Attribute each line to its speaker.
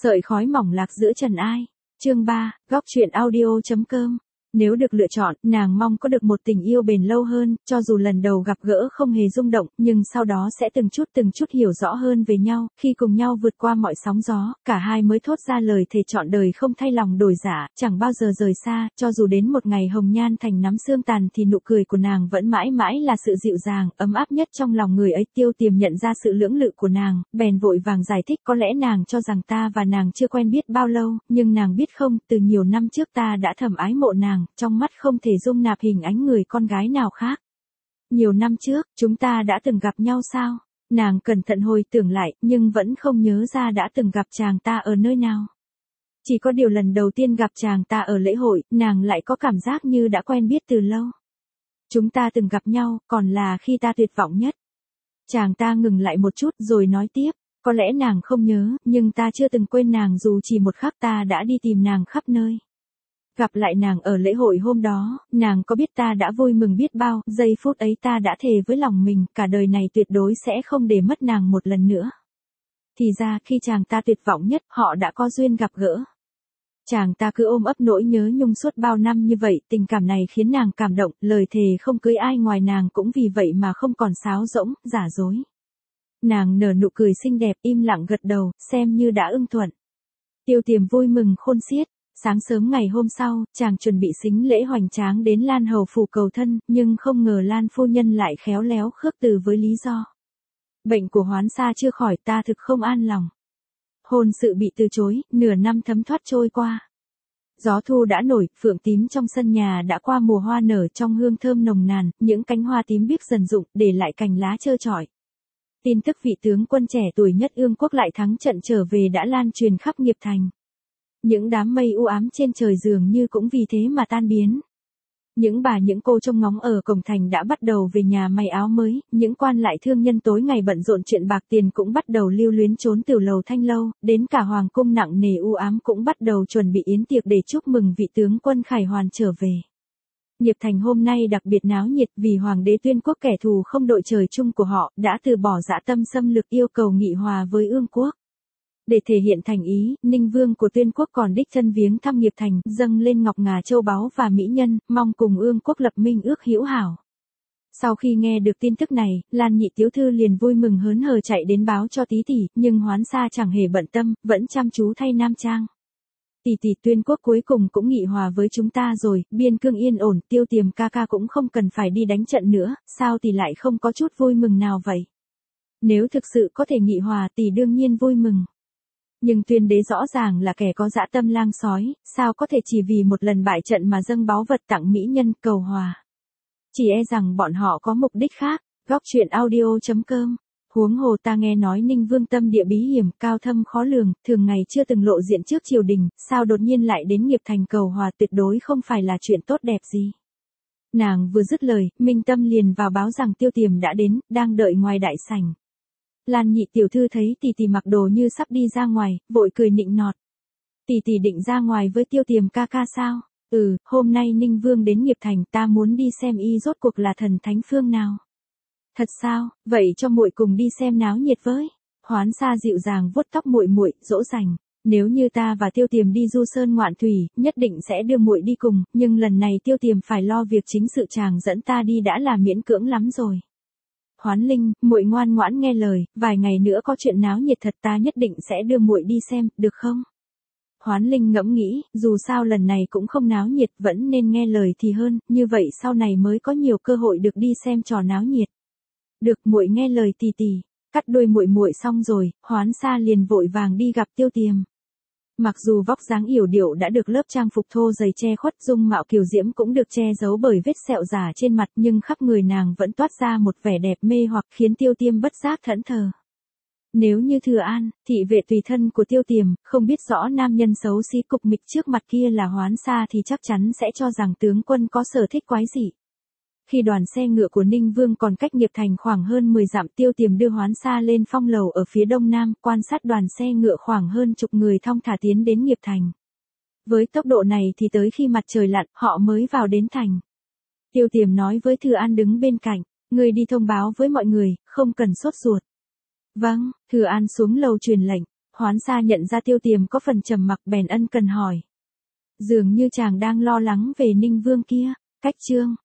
Speaker 1: Sợi khói mỏng lạc giữa trần ai. Chương 3, góc truyện audio.com. Nếu được lựa chọn, nàng mong có được một tình yêu bền lâu hơn, cho dù lần đầu gặp gỡ không hề rung động, nhưng sau đó sẽ từng chút hiểu rõ hơn về nhau, khi cùng nhau vượt qua mọi sóng gió, cả hai mới thốt ra lời thề trọn đời không thay lòng đổi dạ, chẳng bao giờ rời xa, cho dù đến một ngày hồng nhan thành nắm xương tàn thì nụ cười của nàng vẫn mãi mãi là sự dịu dàng, ấm áp nhất trong lòng người ấy. Tiêu Tiềm nhận ra sự lưỡng lự của nàng, bèn vội vàng giải thích, có lẽ nàng cho rằng ta và nàng chưa quen biết bao lâu, nhưng nàng biết không, từ nhiều năm trước ta đã thầm ái mộ nàng, trong mắt không thể dung nạp hình ánh người con gái nào khác. Nhiều năm trước, chúng ta đã từng gặp nhau sao? Nàng cẩn thận hồi tưởng lại, nhưng vẫn không nhớ ra đã từng gặp chàng ta ở nơi nào. Chỉ có điều lần đầu tiên gặp chàng ta ở lễ hội, nàng lại có cảm giác như đã quen biết từ lâu. Chúng ta từng gặp nhau, còn là khi ta tuyệt vọng nhất. Chàng ta ngừng lại một chút rồi nói tiếp, có lẽ nàng không nhớ, nhưng ta chưa từng quên nàng dù chỉ một khắc. Ta đã đi tìm nàng khắp nơi. Gặp lại nàng ở lễ hội hôm đó, nàng có biết ta đã vui mừng biết bao, giây phút ấy ta đã thề với lòng mình, cả đời này tuyệt đối sẽ không để mất nàng một lần nữa. Thì ra, khi chàng ta tuyệt vọng nhất, họ đã có duyên gặp gỡ. Chàng ta cứ ôm ấp nỗi nhớ nhung suốt bao năm như vậy, tình cảm này khiến nàng cảm động, lời thề không cưới ai ngoài nàng cũng vì vậy mà không còn sáo rỗng, giả dối. Nàng nở nụ cười xinh đẹp, im lặng gật đầu, xem như đã ưng thuận. Tiêu Tiềm vui mừng khôn xiết. Sáng sớm ngày hôm sau, chàng chuẩn bị sính lễ hoành tráng đến Lan Hầu phủ cầu thân, nhưng không ngờ Lan phu nhân lại khéo léo khước từ với lý do. Bệnh của Hoán Sa chưa khỏi, ta thực không an lòng. Hôn sự bị từ chối, nửa năm thấm thoát trôi qua. Gió thu đã nổi, phượng tím trong sân nhà đã qua mùa hoa nở trong hương thơm nồng nàn, những cánh hoa tím biếc dần rụng, để lại cành lá trơ trọi. Tin tức vị tướng quân trẻ tuổi nhất Ương quốc lại thắng trận trở về đã lan truyền khắp nghiệp thành. Những đám mây u ám trên trời dường như cũng vì thế mà tan biến. Những cô trông ngóng ở cổng thành đã bắt đầu về nhà may áo mới, những quan lại thương nhân tối ngày bận rộn chuyện bạc tiền cũng bắt đầu lưu luyến trốn từ lầu Thanh lâu, đến cả hoàng cung nặng nề u ám cũng bắt đầu chuẩn bị yến tiệc để chúc mừng vị tướng quân Khải Hoàn trở về. Nghiệp thành hôm nay đặc biệt náo nhiệt vì hoàng đế Tuyên quốc, kẻ thù không đội trời chung của họ, đã từ bỏ dã tâm xâm lược, yêu cầu nghị hòa với Ương quốc. Để thể hiện thành ý, Ninh Vương của Tuyên quốc còn đích thân viếng thăm nghiệp thành, dâng lên ngọc ngà châu báu và mỹ nhân, mong cùng Ương quốc lập minh ước hữu hảo. Sau khi nghe được tin tức này, Lan nhị tiểu thư liền vui mừng hớn hở chạy đến báo cho tí tỷ, nhưng Hoán Sa chẳng hề bận tâm, vẫn chăm chú thay nam trang. Tỷ tỷ, Tuyên quốc cuối cùng cũng nghị hòa với chúng ta rồi, biên cương yên ổn, Tiêu Tiềm ca ca cũng không cần phải đi đánh trận nữa, sao tỷ lại không có chút vui mừng nào vậy? Nếu thực sự có thể nghị hòa, tỷ đương nhiên vui mừng. Nhưng Tuyên đế rõ ràng là kẻ có dã tâm lang sói, sao có thể chỉ vì một lần bại trận mà dâng báu vật tặng mỹ nhân cầu hòa. Chỉ e rằng bọn họ có mục đích khác. Góc truyện audio.com. Huống hồ ta nghe nói Ninh Vương tâm địa bí hiểm, cao thâm khó lường, thường ngày chưa từng lộ diện trước triều đình, sao đột nhiên lại đến nghiệp thành cầu hòa, tuyệt đối không phải là chuyện tốt đẹp gì. Nàng vừa dứt lời, Minh Tâm liền vào báo rằng Tiêu Tiềm đã đến, đang đợi ngoài đại sảnh. Lan nhị tiểu thư thấy tỷ tỷ mặc đồ như sắp đi ra ngoài, vội cười nịnh nọt. Tỷ tỷ định ra ngoài với Tiêu Tiềm ca ca sao? Hôm nay Ninh Vương đến nghiệp thành, ta muốn đi xem y rốt cuộc là thần thánh phương nào. Thật sao? Vậy cho muội cùng đi xem náo nhiệt với. Hoán Sa dịu dàng vuốt tóc muội muội, dỗ dành. Nếu như ta và Tiêu Tiềm đi du sơn ngoạn thủy, nhất định sẽ đưa muội đi cùng, nhưng lần này Tiêu Tiềm phải lo việc chính sự, chàng dẫn ta đi đã là miễn cưỡng lắm rồi. Hoán Linh, muội ngoan ngoãn nghe lời, vài ngày nữa có chuyện náo nhiệt thật, ta nhất định sẽ đưa muội đi xem, được không? Hoán Linh ngẫm nghĩ, dù sao lần này cũng không náo nhiệt, vẫn nên nghe lời thì hơn, như vậy sau này mới có nhiều cơ hội được đi xem trò náo nhiệt. Được, muội nghe lời tỷ tỷ. Cắt đuôi muội muội xong rồi, Hoán Sa liền vội vàng đi gặp Tiêu Tiềm. Mặc dù vóc dáng yểu điệu đã được lớp trang phục thô dày che khuất, dung mạo kiều diễm cũng được che giấu bởi vết sẹo già trên mặt, nhưng khắp người nàng vẫn toát ra một vẻ đẹp mê hoặc, khiến Tiêu Tiềm bất giác thẫn thờ. Nếu như Thừa An, thị vệ tùy thân của Tiêu Tiềm, không biết rõ nam nhân xấu xí cục mịch trước mặt kia là Hoán Sa thì chắc chắn sẽ cho rằng tướng quân có sở thích quái dị. Khi đoàn xe ngựa của Ninh Vương còn cách nghiệp thành khoảng hơn 10 dặm, Tiêu Tiềm đưa Hoán Sa lên phong lầu ở phía đông nam, quan sát đoàn xe ngựa khoảng hơn chục người thong thả tiến đến nghiệp thành. Với tốc độ này thì tới khi mặt trời lặn, họ mới vào đến thành. Tiêu Tiềm nói với Thừa An đứng bên cạnh, người đi thông báo với mọi người, không cần sốt ruột. Vâng, Thừa An xuống lầu truyền lệnh. Hoán Sa nhận ra Tiêu Tiềm có phần trầm mặc bèn ân cần hỏi. Dường như chàng đang lo lắng về Ninh Vương kia, cách Trương